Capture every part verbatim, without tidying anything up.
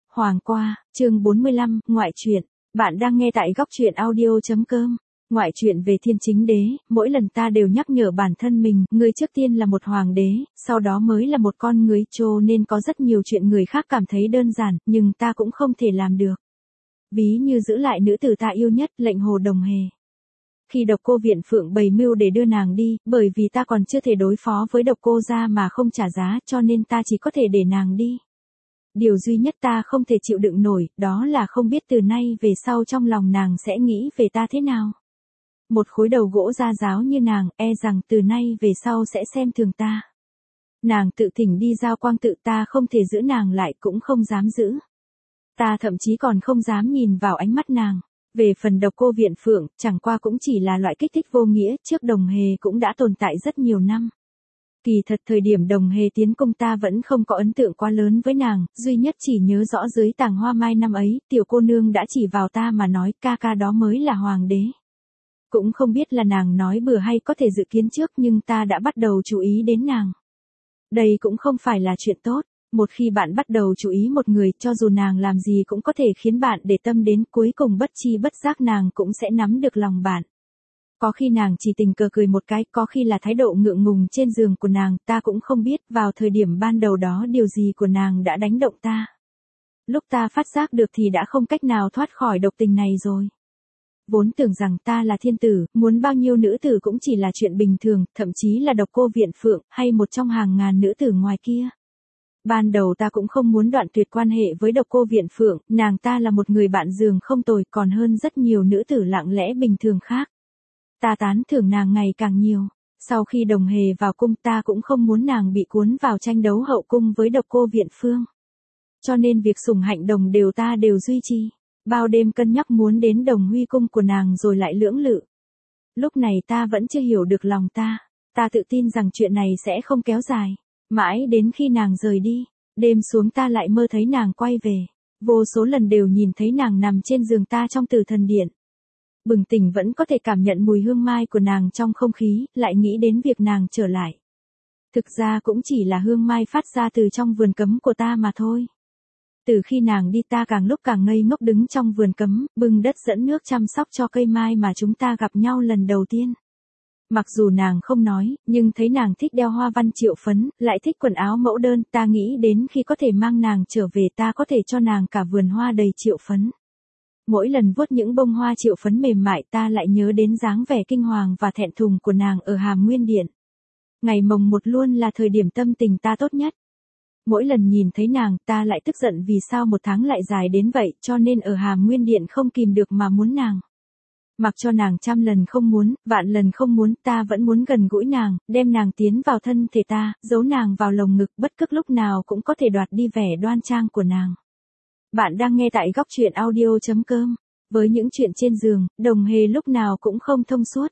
Hoàng qua, chương bốn mươi lăm, ngoại truyện. Bạn đang nghe tại góc truyện audio chấm com. Ngoại truyện về Thiên Chính Đế, mỗi lần ta đều nhắc nhở bản thân mình, ngươi trước tiên là một hoàng đế, sau đó mới là một con người, cho nên có rất nhiều chuyện người khác cảm thấy đơn giản, nhưng ta cũng không thể làm được. Ví như giữ lại nữ tử ta yêu nhất, lệnh Hồ Đồng Hề. Khi Độc Cô Viện Phượng bày mưu để đưa nàng đi, bởi vì ta còn chưa thể đối phó với Độc Cô gia mà không trả giá, cho nên ta chỉ có thể để nàng đi. Điều duy nhất ta không thể chịu đựng nổi, đó là không biết từ nay về sau trong lòng nàng sẽ nghĩ về ta thế nào. Một khối đầu gỗ da giáo như nàng, e rằng từ nay về sau sẽ xem thường ta. Nàng tự thỉnh đi giao quang tự, ta không thể giữ nàng lại, cũng không dám giữ. Ta thậm chí còn không dám nhìn vào ánh mắt nàng. Về phần Độc Cô Viện Phượng, chẳng qua cũng chỉ là loại kích thích vô nghĩa, trước Đồng Hề cũng đã tồn tại rất nhiều năm. Kỳ thật thời điểm Đồng Hề tiến cung ta vẫn không có ấn tượng quá lớn với nàng, duy nhất chỉ nhớ rõ dưới tàng hoa mai năm ấy, tiểu cô nương đã chỉ vào ta mà nói, ca ca đó mới là hoàng đế. Cũng không biết là nàng nói bừa hay có thể dự kiến trước, nhưng ta đã bắt đầu chú ý đến nàng. Đây cũng không phải là chuyện tốt, một khi bạn bắt đầu chú ý một người, cho dù nàng làm gì cũng có thể khiến bạn để tâm đến, cuối cùng bất chi bất giác nàng cũng sẽ nắm được lòng bạn. Có khi nàng chỉ tình cờ cười một cái, có khi là thái độ ngượng ngùng trên giường của nàng, ta cũng không biết vào thời điểm ban đầu đó điều gì của nàng đã đánh động ta. Lúc ta phát giác được thì đã không cách nào thoát khỏi độc tình này rồi. Vốn tưởng rằng ta là thiên tử, muốn bao nhiêu nữ tử cũng chỉ là chuyện bình thường, thậm chí là Độc Cô Viện Phượng, hay một trong hàng ngàn nữ tử ngoài kia. Ban đầu ta cũng không muốn đoạn tuyệt quan hệ với Độc Cô Viện Phượng, nàng ta là một người bạn giường không tồi, còn hơn rất nhiều nữ tử lặng lẽ bình thường khác. Ta tán thưởng nàng ngày càng nhiều. Sau khi Đồng Hề vào cung, ta cũng không muốn nàng bị cuốn vào tranh đấu hậu cung với Độc Cô Viện Phương. Cho nên việc sủng hạnh đồng đều ta đều duy trì. Bao đêm cân nhắc muốn đến Đồng Huy cung của nàng rồi lại lưỡng lự. Lúc này ta vẫn chưa hiểu được lòng ta. Ta tự tin rằng chuyện này sẽ không kéo dài. Mãi đến khi nàng rời đi, đêm xuống ta lại mơ thấy nàng quay về. Vô số lần đều nhìn thấy nàng nằm trên giường ta trong Tử Thần Điện. Bừng tỉnh vẫn có thể cảm nhận mùi hương mai của nàng trong không khí, lại nghĩ đến việc nàng trở lại. Thực ra cũng chỉ là hương mai phát ra từ trong vườn cấm của ta mà thôi. Từ khi nàng đi ta càng lúc càng ngây ngốc đứng trong vườn cấm, bưng đất dẫn nước chăm sóc cho cây mai mà chúng ta gặp nhau lần đầu tiên. Mặc dù nàng không nói, nhưng thấy nàng thích đeo hoa văn triệu phấn, lại thích quần áo mẫu đơn, ta nghĩ đến khi có thể mang nàng trở về ta có thể cho nàng cả vườn hoa đầy triệu phấn. Mỗi lần vuốt những bông hoa triệu phấn mềm mại ta lại nhớ đến dáng vẻ kinh hoàng và thẹn thùng của nàng ở Hàm Nguyên Điện. Ngày mồng một luôn là thời điểm tâm tình ta tốt nhất. Mỗi lần nhìn thấy nàng ta lại tức giận vì sao một tháng lại dài đến vậy, cho nên ở Hàm Nguyên Điện không kìm được mà muốn nàng. Mặc cho nàng trăm lần không muốn, vạn lần không muốn, ta vẫn muốn gần gũi nàng, đem nàng tiến vào thân thể ta, giấu nàng vào lồng ngực, bất cứ lúc nào cũng có thể đoạt đi vẻ đoan trang của nàng. Bạn đang nghe tại góc truyện audio chấm com. Với những chuyện trên giường, Đồng Hề lúc nào cũng không thông suốt.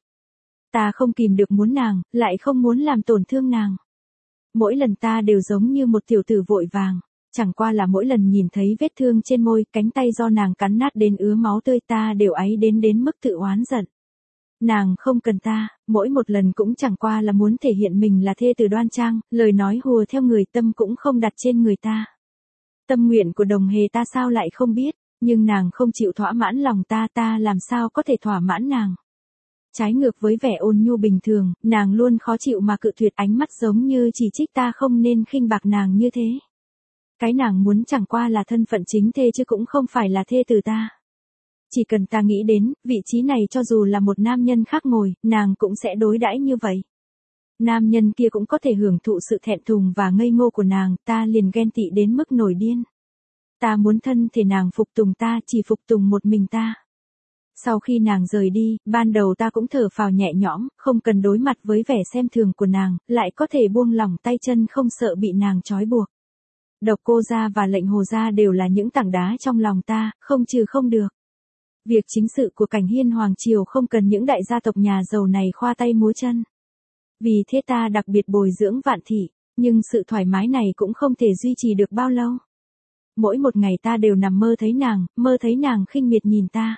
Ta không kìm được muốn nàng, lại không muốn làm tổn thương nàng. Mỗi lần ta đều giống như một tiểu tử vội vàng. Chẳng qua là mỗi lần nhìn thấy vết thương trên môi, cánh tay do nàng cắn nát đến ứa máu tươi ta đều áy đến đến mức tự oán giận. Nàng không cần ta, mỗi một lần cũng chẳng qua là muốn thể hiện mình là thê tử đoan trang, lời nói hùa theo người, tâm cũng không đặt trên người ta. Tâm nguyện của Đồng Hề ta sao lại không biết, nhưng nàng không chịu thỏa mãn lòng ta, ta làm sao có thể thỏa mãn nàng. Trái ngược với vẻ ôn nhu bình thường, nàng luôn khó chịu mà cự tuyệt, ánh mắt giống như chỉ trích ta không nên khinh bạc nàng như thế. Cái nàng muốn chẳng qua là thân phận chính thê chứ cũng không phải là thê tử ta. Chỉ cần ta nghĩ đến, vị trí này cho dù là một nam nhân khác ngồi, nàng cũng sẽ đối đãi như vậy. Nam nhân kia cũng có thể hưởng thụ sự thẹn thùng và ngây ngô của nàng, ta liền ghen tị đến mức nổi điên. Ta muốn thân thể nàng phục tùng ta, chỉ phục tùng một mình ta. Sau khi nàng rời đi, ban đầu ta cũng thở phào nhẹ nhõm, không cần đối mặt với vẻ xem thường của nàng, lại có thể buông lỏng tay chân không sợ bị nàng trói buộc. Độc Cô gia và lệnh Hồ gia đều là những tảng đá trong lòng ta, không trừ không được. Việc chính sự của Cảnh Hiên Hoàng Triều không cần những đại gia tộc nhà giàu này khoa tay múa chân. Vì thế ta đặc biệt bồi dưỡng Vạn Thị, nhưng sự thoải mái này cũng không thể duy trì được bao lâu. Mỗi một ngày ta đều nằm mơ thấy nàng, mơ thấy nàng khinh miệt nhìn ta.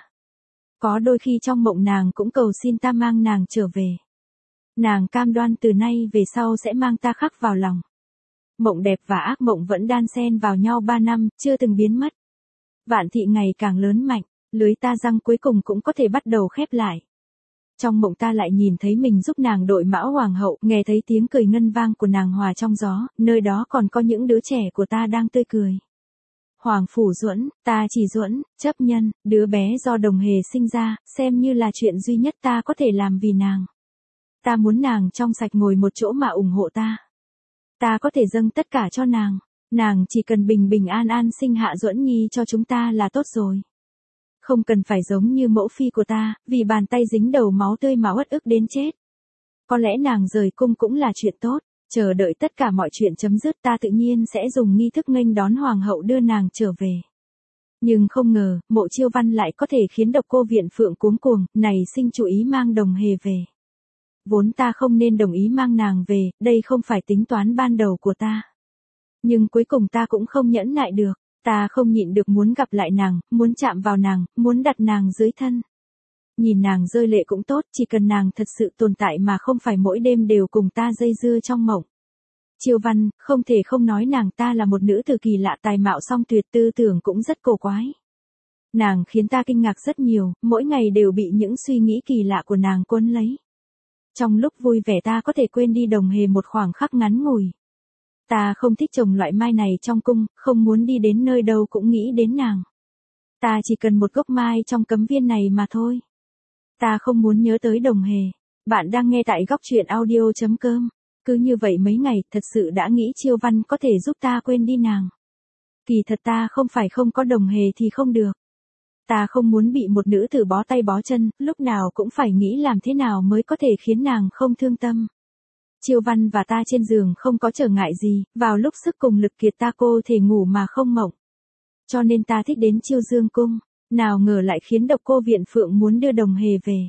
Có đôi khi trong mộng nàng cũng cầu xin ta mang nàng trở về. Nàng cam đoan từ nay về sau sẽ mang ta khắc vào lòng. Mộng đẹp và ác mộng vẫn đan xen vào nhau ba năm, chưa từng biến mất. Vạn thị ngày càng lớn mạnh, lưới ta răng cuối cùng cũng có thể bắt đầu khép lại. Trong mộng ta lại nhìn thấy mình giúp nàng đội mão hoàng hậu, nghe thấy tiếng cười ngân vang của nàng hòa trong gió, nơi đó còn có những đứa trẻ của ta đang tươi cười. Hoàng phủ Duẫn, ta chỉ Duẫn, chấp nhân, đứa bé do Đồng Hề sinh ra, xem như là chuyện duy nhất ta có thể làm vì nàng. Ta muốn nàng trong sạch ngồi một chỗ mà ủng hộ ta. Ta có thể dâng tất cả cho nàng, nàng chỉ cần bình bình an an sinh hạ Duẫn Nhi cho chúng ta là tốt rồi. Không cần phải giống như mẫu phi của ta, vì bàn tay dính đầu máu tươi mà uất ức đến chết. Có lẽ nàng rời cung cũng là chuyện tốt, chờ đợi tất cả mọi chuyện chấm dứt ta tự nhiên sẽ dùng nghi thức nghênh đón hoàng hậu đưa nàng trở về. Nhưng không ngờ, Mộ Chiêu Văn lại có thể khiến Độc Cô Viện Phượng cuống cuồng, này sinh chủ ý mang Đồng Hề về. Vốn ta không nên đồng ý mang nàng về, đây không phải tính toán ban đầu của ta. Nhưng cuối cùng ta cũng không nhẫn nại được. Ta không nhịn được muốn gặp lại nàng, muốn chạm vào nàng, muốn đặt nàng dưới thân. Nhìn nàng rơi lệ cũng tốt, chỉ cần nàng thật sự tồn tại mà không phải mỗi đêm đều cùng ta dây dưa trong mộng. Chiêu Văn, không thể không nói nàng ta là một nữ tử kỳ lạ tài mạo song tuyệt, tư tưởng cũng rất cổ quái. Nàng khiến ta kinh ngạc rất nhiều, mỗi ngày đều bị những suy nghĩ kỳ lạ của nàng cuốn lấy. Trong lúc vui vẻ ta có thể quên đi Đồng Hề một khoảng khắc ngắn ngủi. Ta không thích trồng loại mai này trong cung, không muốn đi đến nơi đâu cũng nghĩ đến nàng. Ta chỉ cần một gốc mai trong cấm viên này mà thôi. Ta không muốn nhớ tới Đồng Hề. Bạn đang nghe tại góc truyện audio chấm com. Cứ như vậy mấy ngày, thật sự đã nghĩ Chiêu Văn có thể giúp ta quên đi nàng. Kỳ thật ta không phải không có Đồng Hề thì không được. Ta không muốn bị một nữ tử bó tay bó chân, lúc nào cũng phải nghĩ làm thế nào mới có thể khiến nàng không thương tâm. Chiêu Văn và ta trên giường không có trở ngại gì, vào lúc sức cùng lực kiệt ta cô thể ngủ mà không mộng. Cho nên ta thích đến Chiêu Dương cung, nào ngờ lại khiến Độc Cô Viện Phượng muốn đưa Đồng Hề về.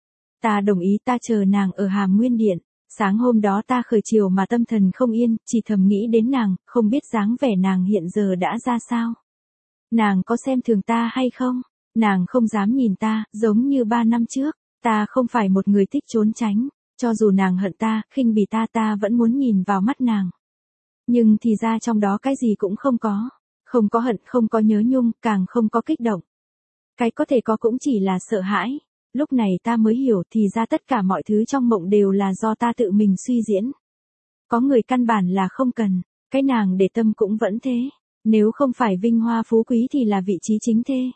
Ta đồng ý, ta chờ nàng ở Hàm Nguyên Điện. Sáng hôm đó ta khởi chiều mà tâm thần không yên, chỉ thầm nghĩ đến nàng, không biết dáng vẻ nàng hiện giờ đã ra sao. Nàng có xem thường ta hay không? Nàng không dám nhìn ta, giống như ba năm trước. Ta không phải một người thích trốn tránh. Cho dù nàng hận ta, khinh bỉ ta ta vẫn muốn nhìn vào mắt nàng. Nhưng thì ra trong đó cái gì cũng không có. Không có hận, không có nhớ nhung, càng không có kích động. Cái có thể có cũng chỉ là sợ hãi. Lúc này ta mới hiểu thì ra tất cả mọi thứ trong mộng đều là do ta tự mình suy diễn. Có người căn bản là không cần, cái nàng để tâm cũng vẫn thế. Nếu không phải vinh hoa phú quý thì là vị trí chính thê.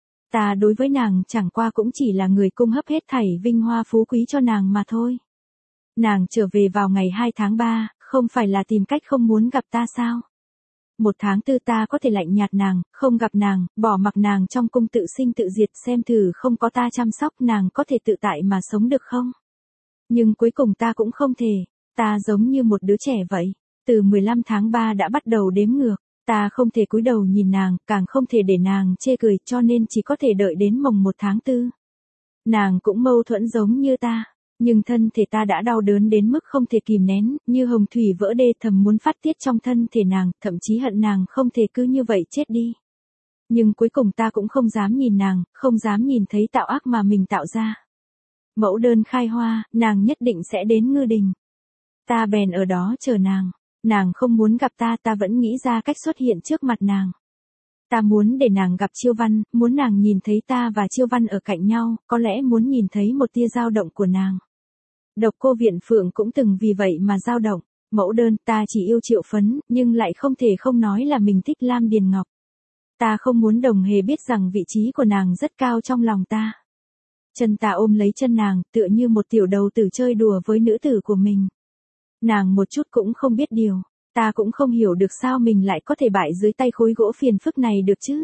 Ta đối với nàng chẳng qua cũng chỉ là người cung hấp hết thảy vinh hoa phú quý cho nàng mà thôi. Nàng trở về vào ngày hai tháng ba, không phải là tìm cách không muốn gặp ta sao? Một tháng tư ta có thể lạnh nhạt nàng, không gặp nàng, bỏ mặc nàng trong cung tự sinh tự diệt, xem thử không có ta chăm sóc nàng có thể tự tại mà sống được không? Nhưng cuối cùng ta cũng không thể, ta giống như một đứa trẻ vậy, từ mười lăm tháng ba đã bắt đầu đếm ngược, ta không thể cúi đầu nhìn nàng, càng không thể để nàng chê cười, cho nên chỉ có thể đợi đến mồng một tháng tư. Nàng cũng mâu thuẫn giống như ta. Nhưng thân thể ta đã đau đớn đến mức không thể kìm nén, như hồng thủy vỡ đê, thầm muốn phát tiết trong thân thể nàng, thậm chí hận nàng không thể cứ như vậy chết đi. Nhưng cuối cùng ta cũng không dám nhìn nàng, không dám nhìn thấy tạo ác mà mình tạo ra. Mẫu đơn khai hoa, nàng nhất định sẽ đến Ngư Đình. Ta bèn ở đó chờ nàng. Nàng không muốn gặp ta, ta vẫn nghĩ ra cách xuất hiện trước mặt nàng. Ta muốn để nàng gặp Chiêu Văn, muốn nàng nhìn thấy ta và Chiêu Văn ở cạnh nhau, có lẽ muốn nhìn thấy một tia dao động của nàng. Độc Cô Viện Phượng cũng từng vì vậy mà dao động. Mẫu đơn, ta chỉ yêu Triệu Phấn, nhưng lại không thể không nói là mình thích Lam Điền Ngọc. Ta không muốn Đồng Hề biết rằng vị trí của nàng rất cao trong lòng ta. Chân ta ôm lấy chân nàng, tựa như một tiểu đầu tử chơi đùa với nữ tử của mình. Nàng một chút cũng không biết điều. Ta cũng không hiểu được sao mình lại có thể bại dưới tay khối gỗ phiền phức này được chứ.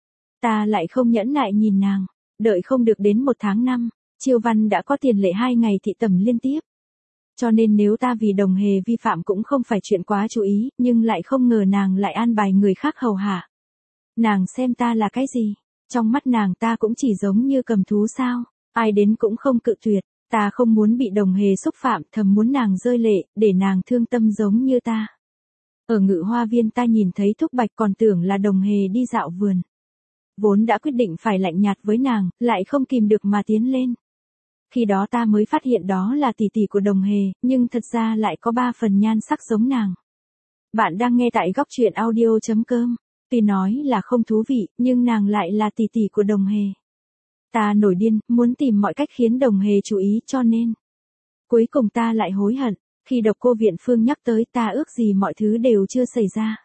Ta lại không nhẫn nại nhìn nàng. Đợi không được đến một tháng năm, Chiêu Văn đã có tiền lệ hai ngày thị tẩm liên tiếp. Cho nên nếu ta vì Đồng Hề vi phạm cũng không phải chuyện quá chú ý, nhưng lại không ngờ nàng lại an bài người khác hầu hạ. Nàng xem ta là cái gì? Trong mắt nàng ta cũng chỉ giống như cầm thú sao? Ai đến cũng không cự tuyệt. Ta không muốn bị Đồng Hề xúc phạm, thầm muốn nàng rơi lệ, để nàng thương tâm giống như ta. Ở Ngự Hoa Viên ta nhìn thấy Thúc Bạch còn tưởng là Đồng Hề đi dạo vườn. Vốn đã quyết định phải lạnh nhạt với nàng, lại không kìm được mà tiến lên. Khi đó ta mới phát hiện đó là tỷ tỷ của Đồng Hề, nhưng thật ra lại có ba phần nhan sắc giống nàng. Bạn đang nghe tại góc truyện audio chấm com. Tuy nói là không thú vị, nhưng nàng lại là tỷ tỷ của Đồng Hề. Ta nổi điên, muốn tìm mọi cách khiến Đồng Hề chú ý cho nên. Cuối cùng ta lại hối hận, khi Độc Cô Viện Phương nhắc tới ta ước gì mọi thứ đều chưa xảy ra.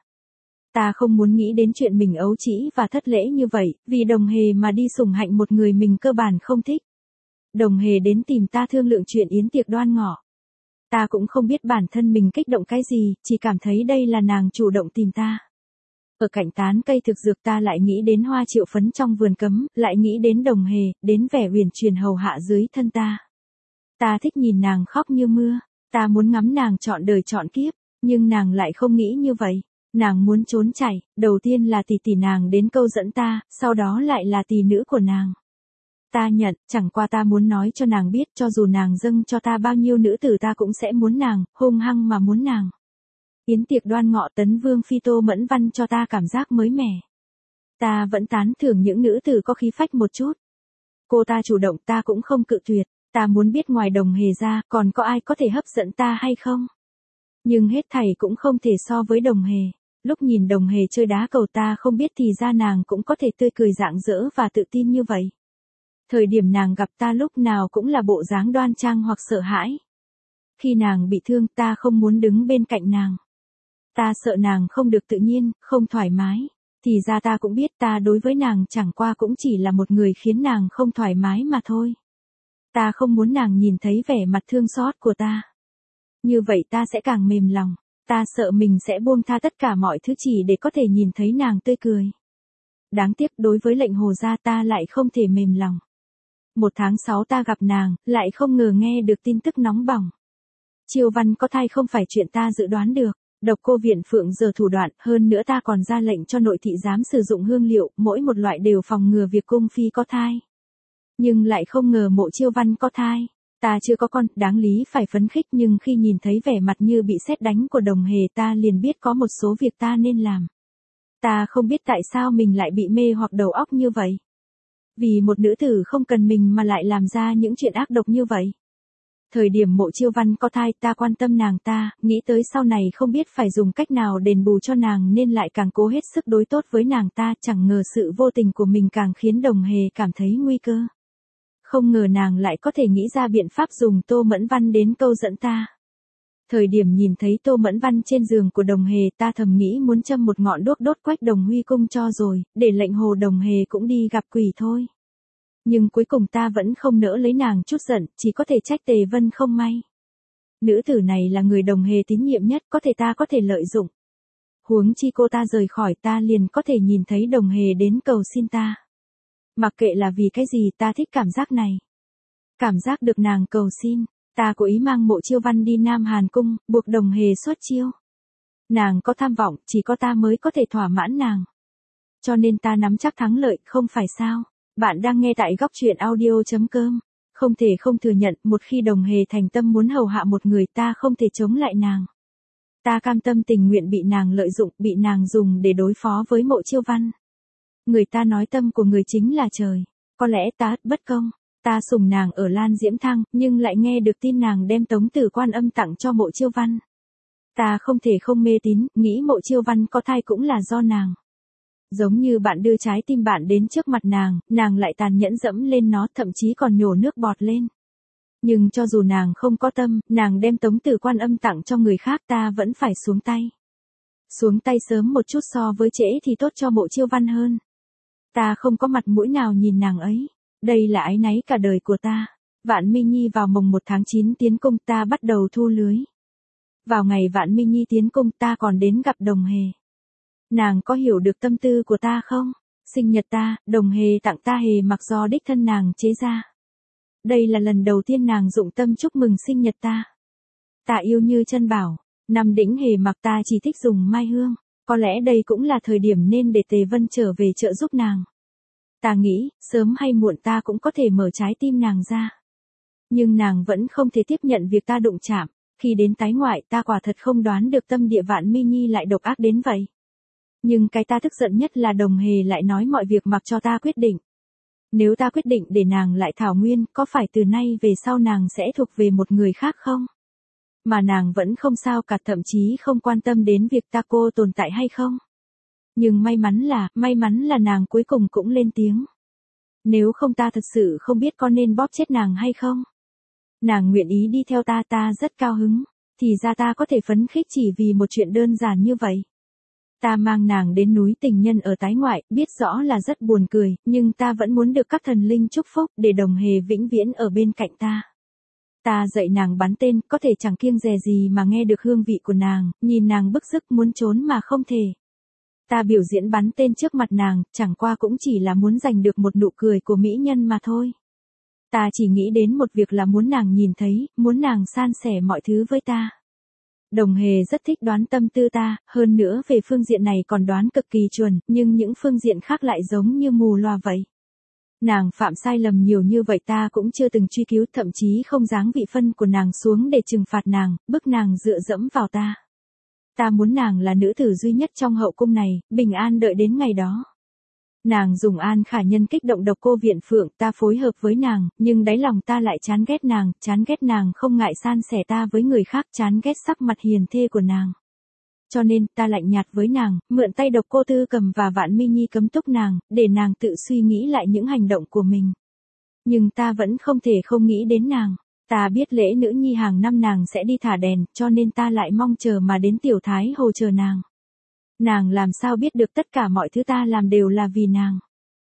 Ta không muốn nghĩ đến chuyện mình ấu trĩ và thất lễ như vậy, vì Đồng Hề mà đi sủng hạnh một người mình cơ bản không thích. Đồng Hề đến tìm ta thương lượng chuyện yến tiệc đoan ngọ. Ta cũng không biết bản thân mình kích động cái gì, chỉ cảm thấy đây là nàng chủ động tìm ta. Ở cạnh tán cây thực dược ta lại nghĩ đến hoa triệu phấn trong vườn cấm, lại nghĩ đến Đồng Hề, đến vẻ huyền truyền hầu hạ dưới thân ta. Ta thích nhìn nàng khóc như mưa, ta muốn ngắm nàng trọn đời trọn kiếp, nhưng nàng lại không nghĩ như vậy. Nàng muốn trốn chạy, đầu tiên là tỷ tỷ nàng đến câu dẫn ta, sau đó lại là tỷ nữ của nàng. Ta nhận, chẳng qua ta muốn nói cho nàng biết cho dù nàng dâng cho ta bao nhiêu nữ tử ta cũng sẽ muốn nàng, hung hăng mà muốn nàng. Yến tiệc đoan ngọ Tấn Vương phi Tô Mẫn Văn cho ta cảm giác mới mẻ. Ta vẫn tán thưởng những nữ tử có khí phách một chút. Cô ta chủ động ta cũng không cự tuyệt, ta muốn biết ngoài Đồng Hề ra còn có ai có thể hấp dẫn ta hay không. Nhưng hết thảy cũng không thể so với Đồng Hề. Lúc nhìn Đồng Hề chơi đá cầu ta không biết thì ra nàng cũng có thể tươi cười rạng rỡ và tự tin như vậy. Thời điểm nàng gặp ta lúc nào cũng là bộ dáng đoan trang hoặc sợ hãi. Khi nàng bị thương ta không muốn đứng bên cạnh nàng. Ta sợ nàng không được tự nhiên, không thoải mái. Thì ra ta cũng biết ta đối với nàng chẳng qua cũng chỉ là một người khiến nàng không thoải mái mà thôi. Ta không muốn nàng nhìn thấy vẻ mặt thương xót của ta. Như vậy ta sẽ càng mềm lòng. Ta sợ mình sẽ buông tha tất cả mọi thứ chỉ để có thể nhìn thấy nàng tươi cười. Đáng tiếc đối với lệnh hồ gia ta lại không thể mềm lòng. Một tháng sáu ta gặp nàng, lại không ngờ nghe được tin tức nóng bỏng. Chiêu Văn có thai không phải chuyện ta dự đoán được. Độc Cô Viện Phượng giờ thủ đoạn, hơn nữa ta còn ra lệnh cho nội thị giám sử dụng hương liệu, mỗi một loại đều phòng ngừa việc cung phi có thai. Nhưng lại không ngờ Mộ Chiêu Văn có thai. Ta chưa có con, đáng lý phải phấn khích nhưng khi nhìn thấy vẻ mặt như bị sét đánh của Đồng Hề ta liền biết có một số việc ta nên làm. Ta không biết tại sao mình lại bị mê hoặc đầu óc như vậy. Vì một nữ tử không cần mình mà lại làm ra những chuyện ác độc như vậy. Thời điểm Mộ Chiêu Văn có thai ta quan tâm nàng ta, nghĩ tới sau này không biết phải dùng cách nào đền bù cho nàng nên lại càng cố hết sức đối tốt với nàng ta, chẳng ngờ sự vô tình của mình càng khiến Đồng Hề cảm thấy nguy cơ. Không ngờ nàng lại có thể nghĩ ra biện pháp dùng Tô Mẫn Văn đến câu dẫn ta. Thời điểm nhìn thấy Tô Mẫn Văn trên giường của Đồng Hề ta thầm nghĩ muốn châm một ngọn đuốc đốt Quách Đồng Huy cung cho rồi, để lệnh hồ Đồng Hề cũng đi gặp quỷ thôi. Nhưng cuối cùng ta vẫn không nỡ lấy nàng chút giận, chỉ có thể trách Tề Vân không may. Nữ tử này là người Đồng Hề tín nhiệm nhất, có thể ta có thể lợi dụng. Huống chi cô ta rời khỏi ta liền có thể nhìn thấy Đồng Hề đến cầu xin ta. Mặc kệ là vì cái gì ta thích cảm giác này. Cảm giác được nàng cầu xin, ta cố ý mang Mộ Chiêu Văn đi Nam Hàn Cung, buộc Đồng Hề xuất chiêu. Nàng có tham vọng, chỉ có ta mới có thể thỏa mãn nàng. Cho nên ta nắm chắc thắng lợi, không phải sao. Bạn đang nghe tại góc truyện audio chấm com. Không thể không thừa nhận, một khi Đồng Hề thành tâm muốn hầu hạ một người ta không thể chống lại nàng. Ta cam tâm tình nguyện bị nàng lợi dụng, bị nàng dùng để đối phó với Mộ Chiêu Văn. Người ta nói tâm của người chính là trời. Có lẽ ta bất công. Ta sủng nàng ở Lan Diễm Thăng, nhưng lại nghe được tin nàng đem Tống Tử Quan Âm tặng cho Mộ Chiêu Văn. Ta không thể không mê tín, nghĩ Mộ Chiêu Văn có thai cũng là do nàng. Giống như bạn đưa trái tim bạn đến trước mặt nàng, nàng lại tàn nhẫn dẫm lên nó, thậm chí còn nhổ nước bọt lên. Nhưng cho dù nàng không có tâm, nàng đem Tống Tử Quan Âm tặng cho người khác ta vẫn phải xuống tay. Xuống tay sớm một chút so với trễ thì tốt cho Mộ Chiêu Văn hơn. Ta không có mặt mũi nào nhìn nàng ấy. Đây là áy náy cả đời của ta. Vạn Minh Nhi vào mồng một tháng chín tiến cung ta bắt đầu thu lưới. Vào ngày Vạn Minh Nhi tiến cung ta còn đến gặp Đồng Hề. Nàng có hiểu được tâm tư của ta không? Sinh nhật ta, Đồng Hề tặng ta hề mặc do đích thân nàng chế ra. Đây là lần đầu tiên nàng dụng tâm chúc mừng sinh nhật ta. Ta yêu như chân bảo, năm đĩnh hề mặc ta chỉ thích dùng mai hương. Có lẽ đây cũng là thời điểm nên để Tề Vân trở về trợ giúp nàng. Ta nghĩ, sớm hay muộn ta cũng có thể mở trái tim nàng ra. Nhưng nàng vẫn không thể tiếp nhận việc ta đụng chạm. Khi đến tái ngoại ta quả thật không đoán được tâm địa Vạn Minh Nhi lại độc ác đến vậy. Nhưng cái ta tức giận nhất là Đồng Hề lại nói mọi việc mặc cho ta quyết định. Nếu ta quyết định để nàng lại thảo nguyên, có phải từ nay về sau nàng sẽ thuộc về một người khác không? Mà nàng vẫn không sao cả, thậm chí không quan tâm đến việc ta cô tồn tại hay không? Nhưng may mắn là, may mắn là nàng cuối cùng cũng lên tiếng. Nếu không ta thật sự không biết có nên bóp chết nàng hay không. Nàng nguyện ý đi theo ta, ta rất cao hứng. Thì ra ta có thể phấn khích chỉ vì một chuyện đơn giản như vậy. Ta mang nàng đến núi tình nhân ở tái ngoại, biết rõ là rất buồn cười, nhưng ta vẫn muốn được các thần linh chúc phúc để Đồng Hề vĩnh viễn ở bên cạnh ta. Ta dạy nàng bắn tên, có thể chẳng kiêng dè gì mà nghe được hương vị của nàng, nhìn nàng bức rứt muốn trốn mà không thể. Ta biểu diễn bắn tên trước mặt nàng, chẳng qua cũng chỉ là muốn giành được một nụ cười của mỹ nhân mà thôi. Ta chỉ nghĩ đến một việc là muốn nàng nhìn thấy, muốn nàng san sẻ mọi thứ với ta. Đồng Hề rất thích đoán tâm tư ta, hơn nữa về phương diện này còn đoán cực kỳ chuẩn, nhưng những phương diện khác lại giống như mù loa vậy. Nàng phạm sai lầm nhiều như vậy ta cũng chưa từng truy cứu, thậm chí không giáng vị phân của nàng xuống để trừng phạt nàng, bức nàng dựa dẫm vào ta. Ta muốn nàng là nữ tử duy nhất trong hậu cung này, bình an đợi đến ngày đó. Nàng dùng An Khả Nhân kích động Độc Cô Viện Phượng, ta phối hợp với nàng, nhưng đáy lòng ta lại chán ghét nàng, chán ghét nàng không ngại san sẻ ta với người khác, chán ghét sắc mặt hiền thê của nàng. Cho nên, ta lạnh nhạt với nàng, mượn tay Độc Cô Tư Cầm và Vạn Mi Nhi cấm túc nàng, để nàng tự suy nghĩ lại những hành động của mình. Nhưng ta vẫn không thể không nghĩ đến nàng. Ta biết lễ nữ nhi hàng năm nàng sẽ đi thả đèn, cho nên ta lại mong chờ mà đến Tiểu Thái Hồ chờ nàng. Nàng làm sao biết được tất cả mọi thứ ta làm đều là vì nàng.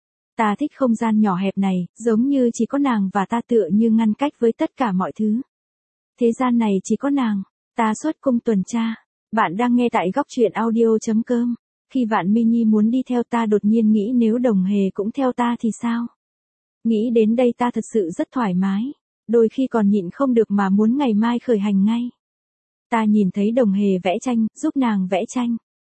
Ta thích không gian nhỏ hẹp này, giống như chỉ có nàng và ta, tựa như ngăn cách với tất cả mọi thứ. Thế gian này chỉ có nàng, ta xuất cung tuần tra. Bạn đang nghe tại góc truyện audio chấm com. Khi Vạn Mi Nhi muốn đi theo ta đột nhiên nghĩ nếu Đồng Hề cũng theo ta thì sao? Nghĩ đến đây ta thật sự rất thoải mái. Đôi khi còn nhịn không được mà muốn ngày mai khởi hành ngay. Ta nhìn thấy Đồng Hề vẽ tranh, giúp nàng vẽ tranh.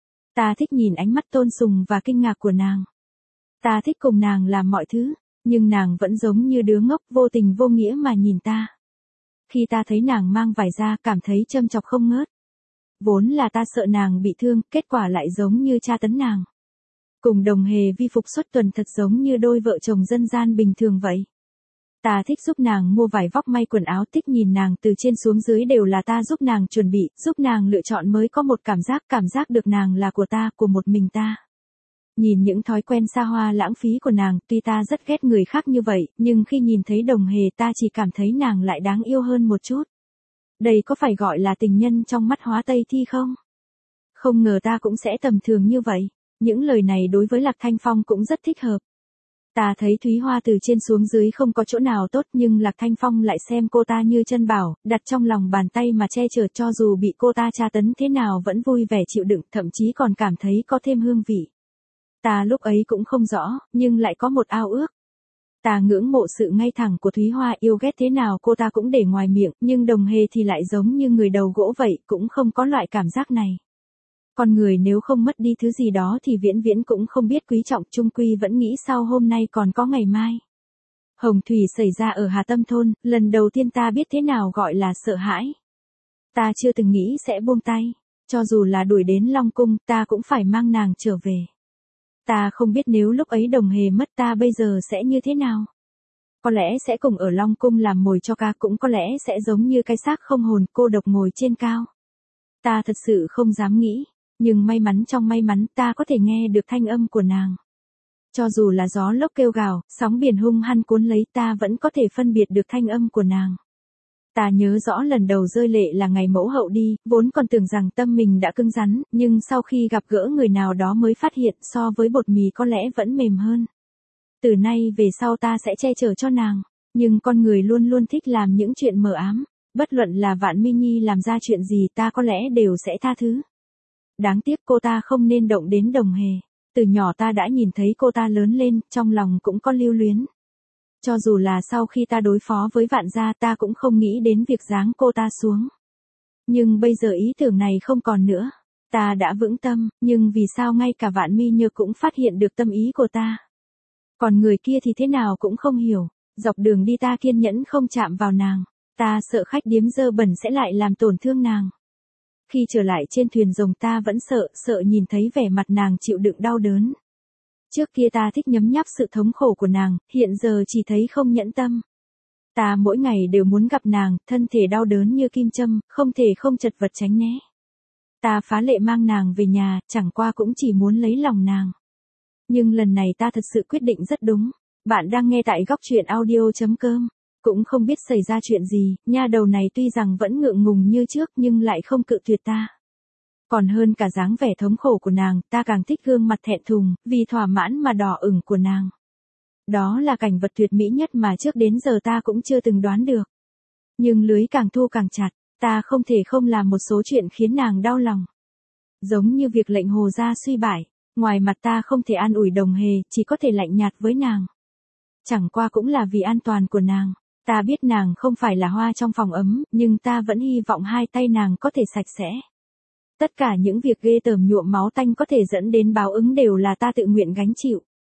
Ta thích nhìn ánh mắt tôn sùng và kinh ngạc của nàng. Ta thích cùng nàng làm mọi thứ, nhưng nàng vẫn giống như đứa ngốc vô tình vô nghĩa mà nhìn ta. Khi ta thấy nàng mang vải ra cảm thấy châm chọc không ngớt. Vốn là ta sợ nàng bị thương, kết quả lại giống như tra tấn nàng. Cùng Đồng Hề vi phục xuất tuần thật giống như đôi vợ chồng dân gian bình thường vậy. Ta thích giúp nàng mua vải vóc may quần áo, thích nhìn nàng từ trên xuống dưới đều là ta giúp nàng chuẩn bị, giúp nàng lựa chọn mới có một cảm giác, cảm giác được nàng là của ta, của một mình ta. Nhìn những thói quen xa hoa lãng phí của nàng, tuy ta rất ghét người khác như vậy, nhưng khi nhìn thấy Đồng Hề ta chỉ cảm thấy nàng lại đáng yêu hơn một chút. Đây có phải gọi là tình nhân trong mắt Hóa Tây Thi không? Không ngờ ta cũng sẽ tầm thường như vậy. Những lời này đối với Lạc Thanh Phong cũng rất thích hợp. Ta thấy Thúy Hoa từ trên xuống dưới không có chỗ nào tốt, nhưng Lạc Thanh Phong lại xem cô ta như chân bảo, đặt trong lòng bàn tay mà che chở, cho dù bị cô ta tra tấn thế nào vẫn vui vẻ chịu đựng, thậm chí còn cảm thấy có thêm hương vị. Ta lúc ấy cũng không rõ, nhưng lại có một ao ước. Ta ngưỡng mộ sự ngay thẳng của Thúy Hoa, yêu ghét thế nào cô ta cũng để ngoài miệng, nhưng Đồng Hề thì lại giống như người đầu gỗ vậy, cũng không có loại cảm giác này. Con người nếu không mất đi thứ gì đó thì viễn viễn cũng không biết quý trọng, chung quy vẫn nghĩ sau hôm nay còn có ngày mai. Hồng thủy xảy ra ở Hà Tâm Thôn, lần đầu tiên ta biết thế nào gọi là sợ hãi. Ta chưa từng nghĩ sẽ buông tay, cho dù là đuổi đến Long Cung, ta cũng phải mang nàng trở về. Ta không biết nếu lúc ấy Đồng Hề mất ta bây giờ sẽ như thế nào. Có lẽ sẽ cùng ở Long Cung làm mồi cho ca, cũng có lẽ sẽ giống như cái xác không hồn cô độc ngồi trên cao. Ta thật sự không dám nghĩ, nhưng may mắn trong may mắn ta có thể nghe được thanh âm của nàng. Cho dù là gió lốc kêu gào, sóng biển hung hăng cuốn lấy ta vẫn có thể phân biệt được thanh âm của nàng. Ta nhớ rõ lần đầu rơi lệ là ngày mẫu hậu đi, vốn còn tưởng rằng tâm mình đã cứng rắn, nhưng sau khi gặp gỡ người nào đó mới phát hiện so với bột mì có lẽ vẫn mềm hơn. Từ nay về sau ta sẽ che chở cho nàng, nhưng con người luôn luôn thích làm những chuyện mờ ám, bất luận là Vạn Mi Nhi làm ra chuyện gì ta có lẽ đều sẽ tha thứ. Đáng tiếc cô ta không nên động đến Đồng Hề, từ nhỏ ta đã nhìn thấy cô ta lớn lên, trong lòng cũng có lưu luyến. Cho dù là sau khi ta đối phó với Vạn gia ta cũng không nghĩ đến việc giáng cô ta xuống. Nhưng bây giờ ý tưởng này không còn nữa. Ta đã vững tâm, nhưng vì sao ngay cả Vạn Mi Nhược cũng phát hiện được tâm ý của ta. Còn người kia thì thế nào cũng không hiểu. Dọc đường đi ta kiên nhẫn không chạm vào nàng. Ta sợ khách điếm dơ bẩn sẽ lại làm tổn thương nàng. Khi trở lại trên thuyền rồng ta vẫn sợ, sợ nhìn thấy vẻ mặt nàng chịu đựng đau đớn. Trước kia ta thích nhấm nháp sự thống khổ của nàng, hiện giờ chỉ thấy không nhẫn tâm. Ta mỗi ngày đều muốn gặp nàng, thân thể đau đớn như kim châm, không thể không chật vật tránh né. Ta phá lệ mang nàng về nhà, chẳng qua cũng chỉ muốn lấy lòng nàng. Nhưng lần này ta thật sự quyết định rất đúng. Bạn đang nghe tại góc truyện audio.com. Cũng không biết xảy ra chuyện gì, nha đầu này tuy rằng vẫn ngượng ngùng như trước nhưng lại không cự tuyệt ta. Còn hơn cả dáng vẻ thống khổ của nàng, ta càng thích gương mặt thẹn thùng, vì thỏa mãn mà đỏ ửng của nàng. Đó là cảnh vật tuyệt mỹ nhất mà trước đến giờ ta cũng chưa từng đoán được. Nhưng lưới càng thu càng chặt, ta không thể không làm một số chuyện khiến nàng đau lòng. Giống như việc lệnh Hồ gia suy bại, ngoài mặt ta không thể an ủi Đồng Hề, chỉ có thể lạnh nhạt với nàng. Chẳng qua cũng là vì an toàn của nàng. Ta biết nàng không phải là hoa trong phòng ấm, nhưng ta vẫn hy vọng hai tay nàng có thể sạch sẽ. Tất cả những việc ghê tởm nhuộm máu tanh có thể dẫn đến báo ứng đều là ta tự nguyện gánh chịu.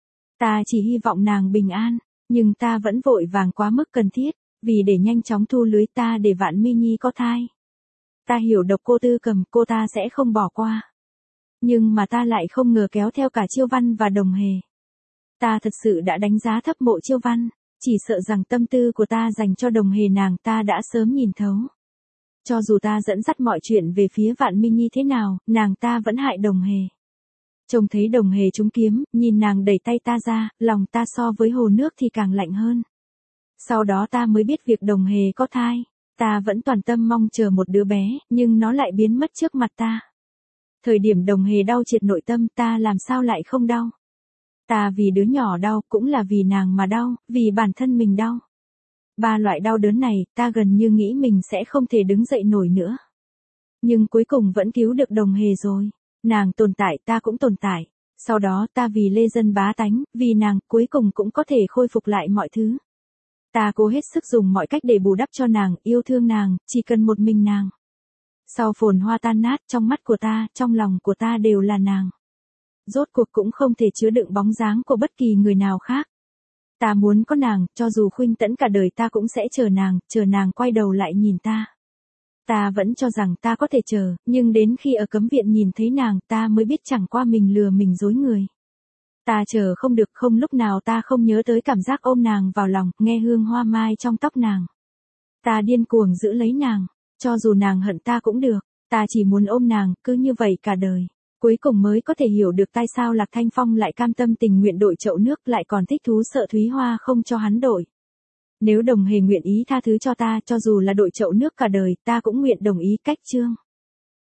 Ta chỉ hy vọng nàng bình an, nhưng ta vẫn vội vàng quá mức cần thiết, vì để nhanh chóng thu lưới ta để Vạn Mi Nhi có thai. Ta hiểu độc cô Tư Cầm, cô ta sẽ không bỏ qua. Nhưng mà ta lại không ngờ kéo theo cả Chiêu Văn và Đồng Hề. Ta thật sự đã đánh giá thấp Mộ Chiêu Văn, chỉ sợ rằng tâm tư của ta dành cho Đồng Hề nàng ta đã sớm nhìn thấu. Cho dù ta dẫn dắt mọi chuyện về phía Vạn Mi Nhi thế nào, nàng ta vẫn hại Đồng Hề. Trông thấy Đồng Hề trúng kiếm, nhìn nàng đẩy tay ta ra, lòng ta so với hồ nước thì càng lạnh hơn. Sau đó ta mới biết việc Đồng Hề có thai. Ta vẫn toàn tâm mong chờ một đứa bé, nhưng nó lại biến mất trước mặt ta. Thời điểm Đồng Hề đau triệt nội tâm, ta làm sao lại không đau. Ta vì đứa nhỏ đau, cũng là vì nàng mà đau, vì bản thân mình đau. Ba loại đau đớn này, ta gần như nghĩ mình sẽ không thể đứng dậy nổi nữa. Nhưng cuối cùng vẫn cứu được Đồng Hề rồi. Nàng tồn tại, ta cũng tồn tại. Sau đó ta vì lê dân bá tánh, vì nàng, cuối cùng cũng có thể khôi phục lại mọi thứ. Ta cố hết sức dùng mọi cách để bù đắp cho nàng, yêu thương nàng, chỉ cần một mình nàng. Sau phồn hoa tan nát, trong mắt của ta, trong lòng của ta đều là nàng. Rốt cuộc cũng không thể chứa đựng bóng dáng của bất kỳ người nào khác. Ta muốn có nàng, cho dù khuynh tẫn cả đời ta cũng sẽ chờ nàng, chờ nàng quay đầu lại nhìn ta. Ta vẫn cho rằng ta có thể chờ, nhưng đến khi ở cấm viện nhìn thấy nàng, ta mới biết chẳng qua mình lừa mình dối người. Ta chờ không được, không lúc nào ta không nhớ tới cảm giác ôm nàng vào lòng, nghe hương hoa mai trong tóc nàng. Ta điên cuồng giữ lấy nàng, cho dù nàng hận ta cũng được, ta chỉ muốn ôm nàng, cứ như vậy cả đời. Cuối cùng mới có thể hiểu được tại sao Lạc Thanh Phong lại cam tâm tình nguyện đội chậu nước, lại còn thích thú sợ Thúy Hoa không cho hắn đổi. Nếu Đồng Hề nguyện ý tha thứ cho ta, cho dù là đội chậu nước cả đời, ta cũng nguyện đồng ý cách chương.